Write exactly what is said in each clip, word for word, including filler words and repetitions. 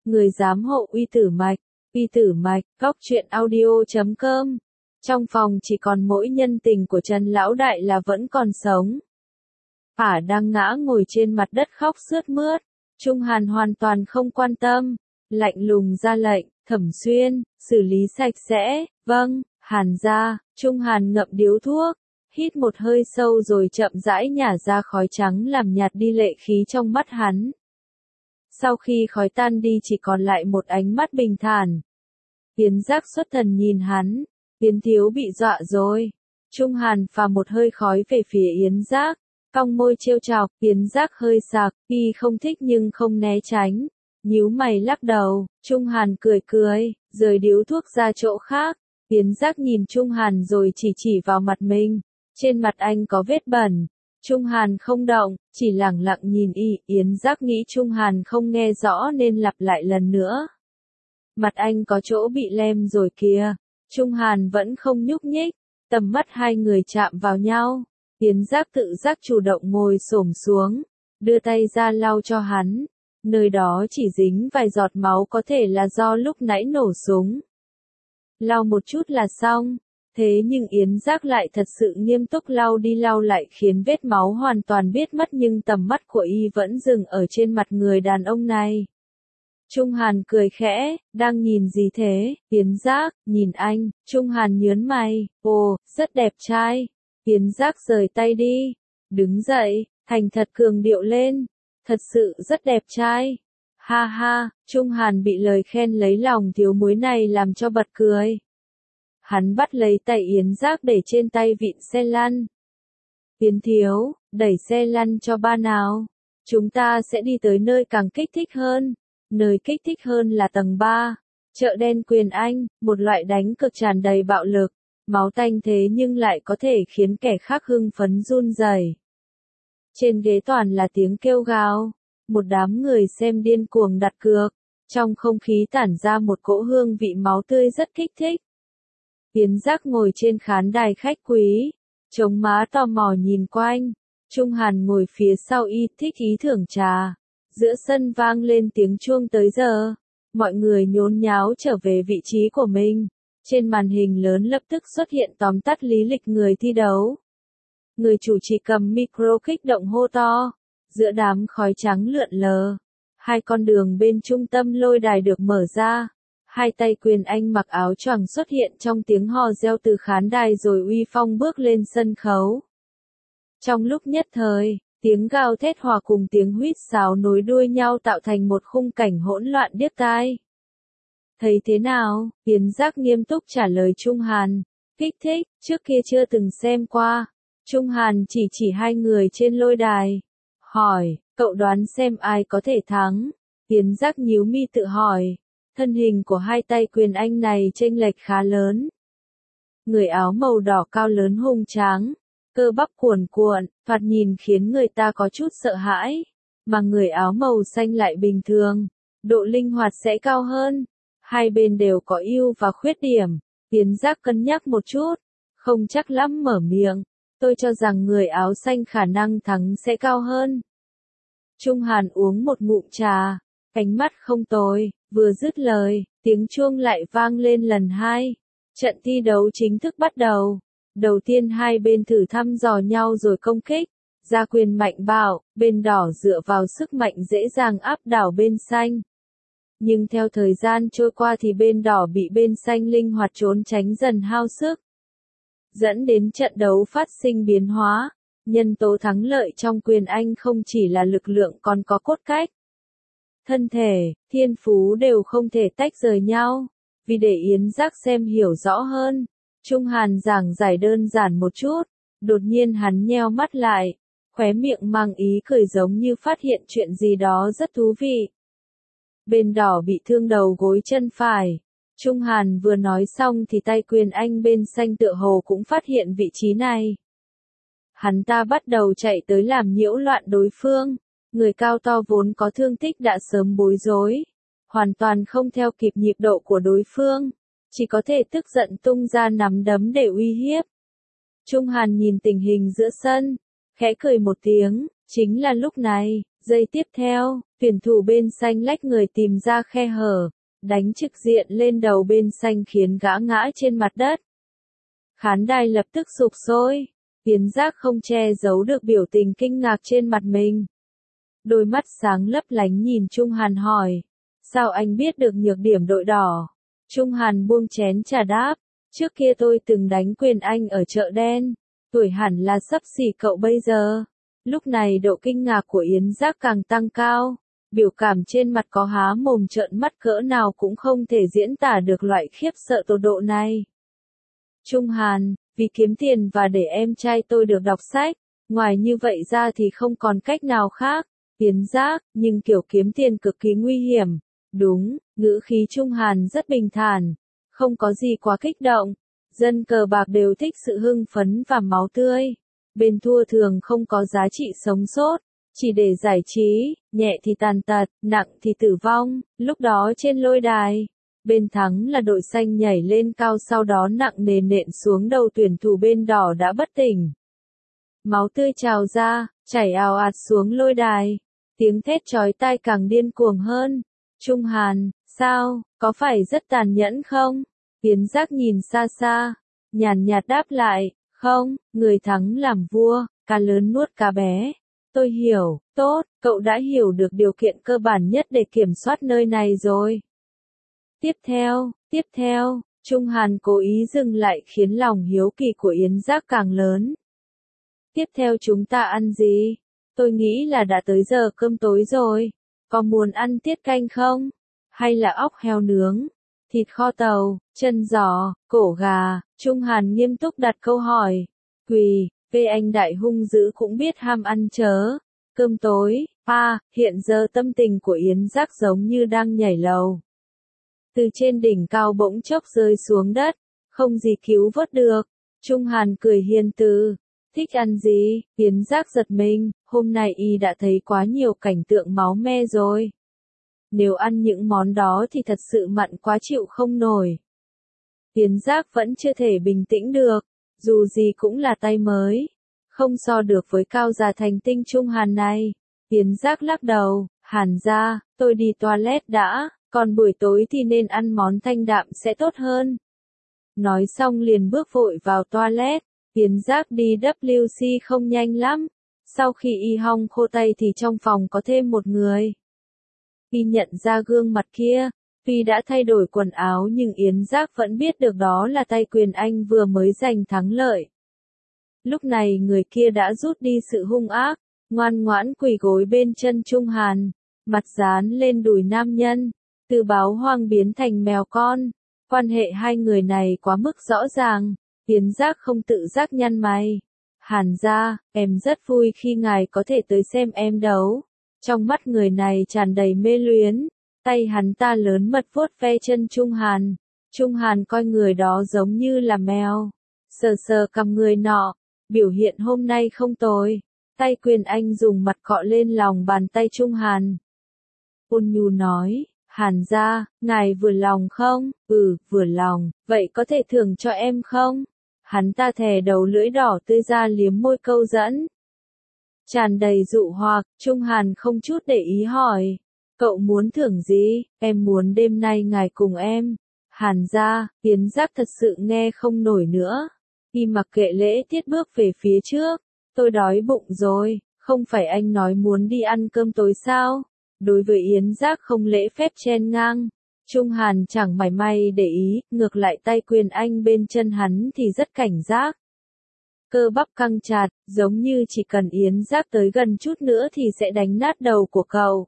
Người giám hộ Uy Tử Mạch, Uy Tử Mạch, góc truyện audio chấm com. Trong phòng chỉ còn mỗi nhân tình của Trần Lão Đại là vẫn còn sống. Ả đang ngã ngồi trên mặt đất khóc sướt mướt. Trung Hàn hoàn toàn không quan tâm, lạnh lùng ra lệnh, Thẩm Xuyên, xử lý sạch sẽ. Vâng, Hàn gia. Trung Hàn ngậm điếu thuốc, hít một hơi sâu rồi chậm rãi nhả ra khói trắng làm nhạt đi lệ khí trong mắt hắn. Sau khi khói tan đi chỉ còn lại một ánh mắt bình thản. Yến Giác xuất thần nhìn hắn, Yến thiếu bị dọa rồi. Trung Hàn phà một hơi khói về phía Yến Giác, cong môi trêu chọc. Yến Giác hơi sặc, y không thích nhưng không né tránh, nhíu mày lắc đầu. Trung Hàn cười cười, rời điếu thuốc ra chỗ khác. Yến Giác nhìn Trung Hàn rồi chỉ chỉ vào mặt mình, trên mặt anh có vết bẩn. Trung Hàn không động, chỉ lẳng lặng nhìn y. Yến Giác nghĩ Trung Hàn không nghe rõ nên lặp lại lần nữa. Mặt anh có chỗ bị lem rồi kìa. Trung Hàn vẫn không nhúc nhích, tầm mắt hai người chạm vào nhau. Yến Giác tự giác chủ động ngồi xổm xuống, đưa tay ra lau cho hắn. Nơi đó chỉ dính vài giọt máu, có thể là do lúc nãy nổ súng. Lau một chút là xong. Thế nhưng Yến Giác lại thật sự nghiêm túc lau đi lau lại khiến vết máu hoàn toàn biến mất, nhưng tầm mắt của y vẫn dừng ở trên mặt người đàn ông này. Trung Hàn cười khẽ, đang nhìn gì thế? Yến Giác, nhìn anh. Trung Hàn nhớn mày, ồ, rất đẹp trai. Yến Giác rời tay đi, đứng dậy, thành thật cường điệu lên, thật sự rất đẹp trai. Ha ha, Trung Hàn bị lời khen lấy lòng thiếu muối này làm cho bật cười. Hắn bắt lấy tay Yến Giác để trên tay vịn xe lăn. Yến thiếu, đẩy xe lăn cho ba nào. Chúng ta sẽ đi tới nơi càng kích thích hơn. Nơi kích thích hơn là tầng ba. Chợ đen quyền Anh, một loại đánh cực tràn đầy bạo lực. Máu tanh thế nhưng lại có thể khiến kẻ khác hưng phấn run rẩy. Trên ghế toàn là tiếng kêu gào. Một đám người xem điên cuồng đặt cược. Trong không khí tản ra một cỗ hương vị máu tươi rất kích thích. Yến Giác ngồi trên khán đài khách quý, chống má tò mò nhìn quanh. Trung Hàn ngồi phía sau y, thích ý thưởng trà. Giữa sân vang lên tiếng chuông tới giờ. Mọi người nhốn nháo trở về vị trí của mình. Trên màn hình lớn lập tức xuất hiện tóm tắt lý lịch người thi đấu. Người chủ trì cầm micro kích động hô to. Giữa đám khói trắng lượn lờ, hai con đường bên trung tâm lôi đài được mở ra. Hai tay quyền Anh mặc áo choàng xuất hiện trong tiếng hò reo từ khán đài rồi uy phong bước lên sân khấu. Trong lúc nhất thời, tiếng gào thét hòa cùng tiếng huýt sáo nối đuôi nhau tạo thành một khung cảnh hỗn loạn điếc tai. Thấy thế nào? Yến Giác nghiêm túc trả lời Trung Hàn. Kích thích, trước kia chưa từng xem qua. Trung Hàn chỉ chỉ hai người trên lôi đài. Hỏi, cậu đoán xem ai có thể thắng? Yến Giác nhíu mi tự hỏi. Thân hình của hai tay quyền Anh này chênh lệch khá lớn. Người áo màu đỏ cao lớn hùng tráng, cơ bắp cuồn cuộn, thoạt nhìn khiến người ta có chút sợ hãi. Mà người áo màu xanh lại bình thường, độ linh hoạt sẽ cao hơn. Hai bên đều có ưu và khuyết điểm. Yến Giác cân nhắc một chút, không chắc lắm mở miệng. Tôi cho rằng người áo xanh khả năng thắng sẽ cao hơn. Trung Hàn uống một ngụm trà, ánh mắt không tồi, vừa dứt lời, tiếng chuông lại vang lên lần hai. Trận thi đấu chính thức bắt đầu. Đầu tiên hai bên thử thăm dò nhau rồi công kích, ra quyền mạnh bạo, bên đỏ dựa vào sức mạnh dễ dàng áp đảo bên xanh. Nhưng theo thời gian trôi qua thì bên đỏ bị bên xanh linh hoạt trốn tránh dần hao sức. Dẫn đến trận đấu phát sinh biến hóa. Nhân tố thắng lợi trong quyền Anh không chỉ là lực lượng còn có cốt cách, thân thể, thiên phú đều không thể tách rời nhau. Vì để Yến Giác xem hiểu rõ hơn, Trung Hàn giảng giải đơn giản một chút. Đột nhiên hắn nheo mắt lại, khóe miệng mang ý cười giống như phát hiện chuyện gì đó rất thú vị. Bên đỏ bị thương đầu gối chân phải. Trung Hàn vừa nói xong thì tay quyền Anh bên xanh tựa hồ cũng phát hiện vị trí này. Hắn ta bắt đầu chạy tới làm nhiễu loạn đối phương. Người cao to vốn có thương tích đã sớm bối rối, hoàn toàn không theo kịp nhịp độ của đối phương, chỉ có thể tức giận tung ra nắm đấm để uy hiếp. Trung Hàn nhìn tình hình giữa sân, khẽ cười một tiếng, chính là lúc này, Giây tiếp theo, tuyển thủ bên xanh lách người tìm ra khe hở, đánh trực diện lên đầu bên xanh khiến gã ngã trên mặt đất. Khán đài lập tức sục sôi, Tiến Giác không che giấu được biểu tình kinh ngạc trên mặt mình. Đôi mắt sáng lấp lánh nhìn Trung Hàn hỏi, sao anh biết được nhược điểm đội đỏ? Trung Hàn buông chén trà đáp, trước kia tôi từng đánh quyền anh ở chợ đen, tuổi hẳn là xấp xỉ cậu bây giờ. Lúc này độ kinh ngạc của Yến Giác càng tăng cao, biểu cảm trên mặt có há mồm trợn mắt cỡ nào cũng không thể diễn tả được loại khiếp sợ tột độ này. Trung Hàn, vì kiếm tiền và để em trai tôi được đọc sách, ngoài như vậy ra thì không còn cách nào khác. Yến Giác, nhưng kiểu kiếm tiền cực kỳ nguy hiểm. Đúng, ngữ khí Trung Hàn rất bình thản, không có gì quá kích động. Dân cờ bạc đều thích sự hưng phấn và máu tươi. Bên thua thường không có giá trị sống sót, chỉ để giải trí, nhẹ thì tàn tật, nặng thì tử vong. Lúc đó trên lôi đài, bên thắng là đội xanh nhảy lên cao sau đó nặng nề nện xuống đầu tuyển thủ bên đỏ đã bất tỉnh. Máu tươi trào ra, chảy ào ạt xuống lôi đài. Tiếng thét chói tai càng điên cuồng hơn. Trung Hàn, sao, có phải rất tàn nhẫn không? Tiến Giác nhìn xa xa, nhàn nhạt đáp lại, không, người thắng làm vua, cá lớn nuốt cá bé. Tôi hiểu, tốt, cậu đã hiểu được điều kiện cơ bản nhất để kiểm soát nơi này rồi. Tiếp theo, tiếp theo, Trung Hàn cố ý dừng lại khiến lòng hiếu kỳ của Yến Giác càng lớn. Tiếp theo chúng ta ăn gì? Tôi nghĩ là đã tới giờ cơm tối rồi. Có muốn ăn tiết canh không? Hay là óc heo nướng, thịt kho tàu, chân giò, cổ gà? Trung Hàn nghiêm túc đặt câu hỏi. Quỳ, về anh đại hung dữ cũng biết ham ăn chớ. Cơm tối, à, hiện giờ tâm tình của Yến Giác giống như đang nhảy lầu. Từ trên đỉnh cao bỗng chốc rơi xuống đất, không gì cứu vớt được. Trung Hàn cười hiền từ. Thích ăn gì? Yến Giác giật mình, hôm nay y đã thấy quá nhiều cảnh tượng máu me rồi. Nếu ăn những món đó thì thật sự mặn quá chịu không nổi. Yến Giác vẫn chưa thể bình tĩnh được, dù gì cũng là tay mới, không so được với cao già thành tinh Trung Hàn này. Yến Giác lắc đầu, Hàn gia, tôi đi toilet đã, còn buổi tối thì nên ăn món thanh đạm sẽ tốt hơn. Nói xong liền bước vội vào toilet. Yến Giác đi W C không nhanh lắm. Sau khi y hong khô tay thì trong phòng có thêm một người. Y nhận ra gương mặt kia, tuy đã thay đổi quần áo nhưng Yến Giác vẫn biết được đó là tay quyền anh vừa mới giành thắng lợi. Lúc này người kia đã rút đi sự hung ác, ngoan ngoãn quỳ gối bên chân Trung Hàn, mặt dán lên đùi nam nhân, từ báo hoang biến thành mèo con. Quan hệ hai người này quá mức rõ ràng. Yến Giác không tự giác nhăn mày. Hàn gia, em rất vui khi ngài có thể tới xem em đấu. Trong mắt người này tràn đầy mê luyến. Tay hắn ta lớn mật vuốt ve chân Trung Hàn. Trung Hàn coi người đó giống như là mèo. Sờ sờ cầm người nọ. Biểu hiện hôm nay không tồi. Tay quyền anh dùng mặt cọ lên lòng bàn tay Trung Hàn. Ôn nhu nói. Hàn gia, ngài vừa lòng không? Ừ, vừa lòng. Vậy có thể thưởng cho em không? Hắn ta thè đầu lưỡi đỏ tươi ra liếm môi câu dẫn. Tràn đầy dụ hoặc, Trung Hàn không chút để ý hỏi. Cậu muốn thưởng gì? Em muốn đêm nay ngài cùng em. Hàn gia, Yến Giác thật sự nghe không nổi nữa. Y mặc kệ lễ tiết bước về phía trước. Tôi đói bụng rồi, không phải anh nói muốn đi ăn cơm tối sao? Đối với Yến Giác không lễ phép chen ngang. Trung Hàn chẳng mảy may để ý, ngược lại tay quyền anh bên chân hắn thì rất cảnh giác. Cơ bắp căng chặt, giống như chỉ cần Yến Giác tới gần chút nữa thì sẽ đánh nát đầu của cậu.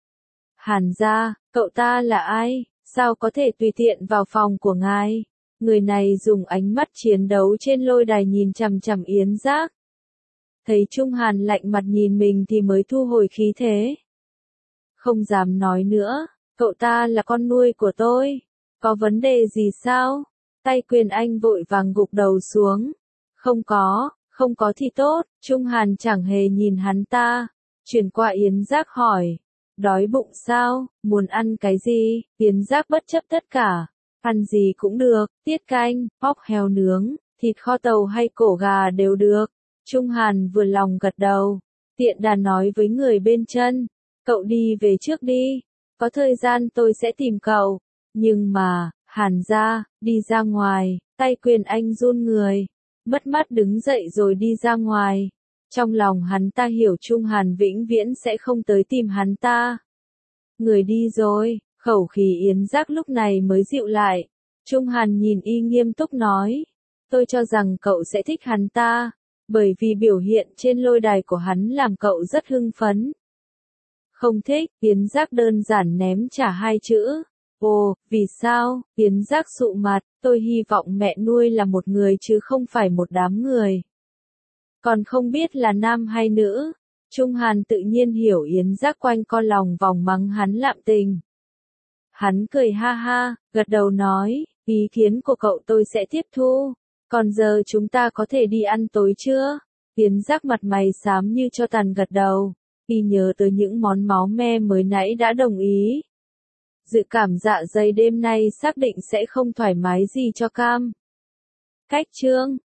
Hàn gia, cậu ta là ai? Sao có thể tùy tiện vào phòng của ngài? Người này dùng ánh mắt chiến đấu trên lôi đài nhìn chằm chằm Yến Giác. Thấy Trung Hàn lạnh mặt nhìn mình thì mới thu hồi khí thế. Không dám nói nữa. Cậu ta là con nuôi của tôi. Có vấn đề gì sao? Tay quyền anh vội vàng gục đầu xuống. Không có, không có thì tốt. Trung Hàn chẳng hề nhìn hắn ta. Chuyển qua Yến Giác hỏi. Đói bụng sao? Muốn ăn cái gì? Yến Giác bất chấp tất cả. Ăn gì cũng được, tiết canh, óc heo nướng, thịt kho tàu hay cổ gà đều được. Trung Hàn vừa lòng gật đầu. Tiện đà nói với người bên chân, cậu đi về trước đi, có thời gian tôi sẽ tìm cậu. Nhưng mà, Hàn gia, đi ra ngoài, tay quyền anh run người, mất mát đứng dậy rồi đi ra ngoài. Trong lòng hắn ta hiểu Trung Hàn vĩnh viễn sẽ không tới tìm hắn ta. Người đi rồi, khẩu khí Yến Giác lúc này mới dịu lại. Trung Hàn nhìn y nghiêm túc nói, tôi cho rằng cậu sẽ thích hắn ta, bởi vì biểu hiện trên lôi đài của hắn làm cậu rất hưng phấn. Không thích, Yến Giác đơn giản ném trả hai chữ. Ồ, vì sao? Yến Giác sụ mặt, tôi hy vọng mẹ nuôi là một người chứ không phải một đám người. Còn không biết là nam hay nữ. Trung Hàn tự nhiên hiểu Yến Giác quanh co lòng vòng mắng hắn lạm tình. Hắn cười ha ha, gật đầu nói, ý kiến của cậu tôi sẽ tiếp thu. Còn giờ chúng ta có thể đi ăn tối chưa? Yến Giác mặt mày xám như cho tàn gật đầu. Y nhớ tới những món máu me mới nãy đã đồng ý. Dự cảm dạ dày đêm nay xác định sẽ không thoải mái gì cho cam. Cách chương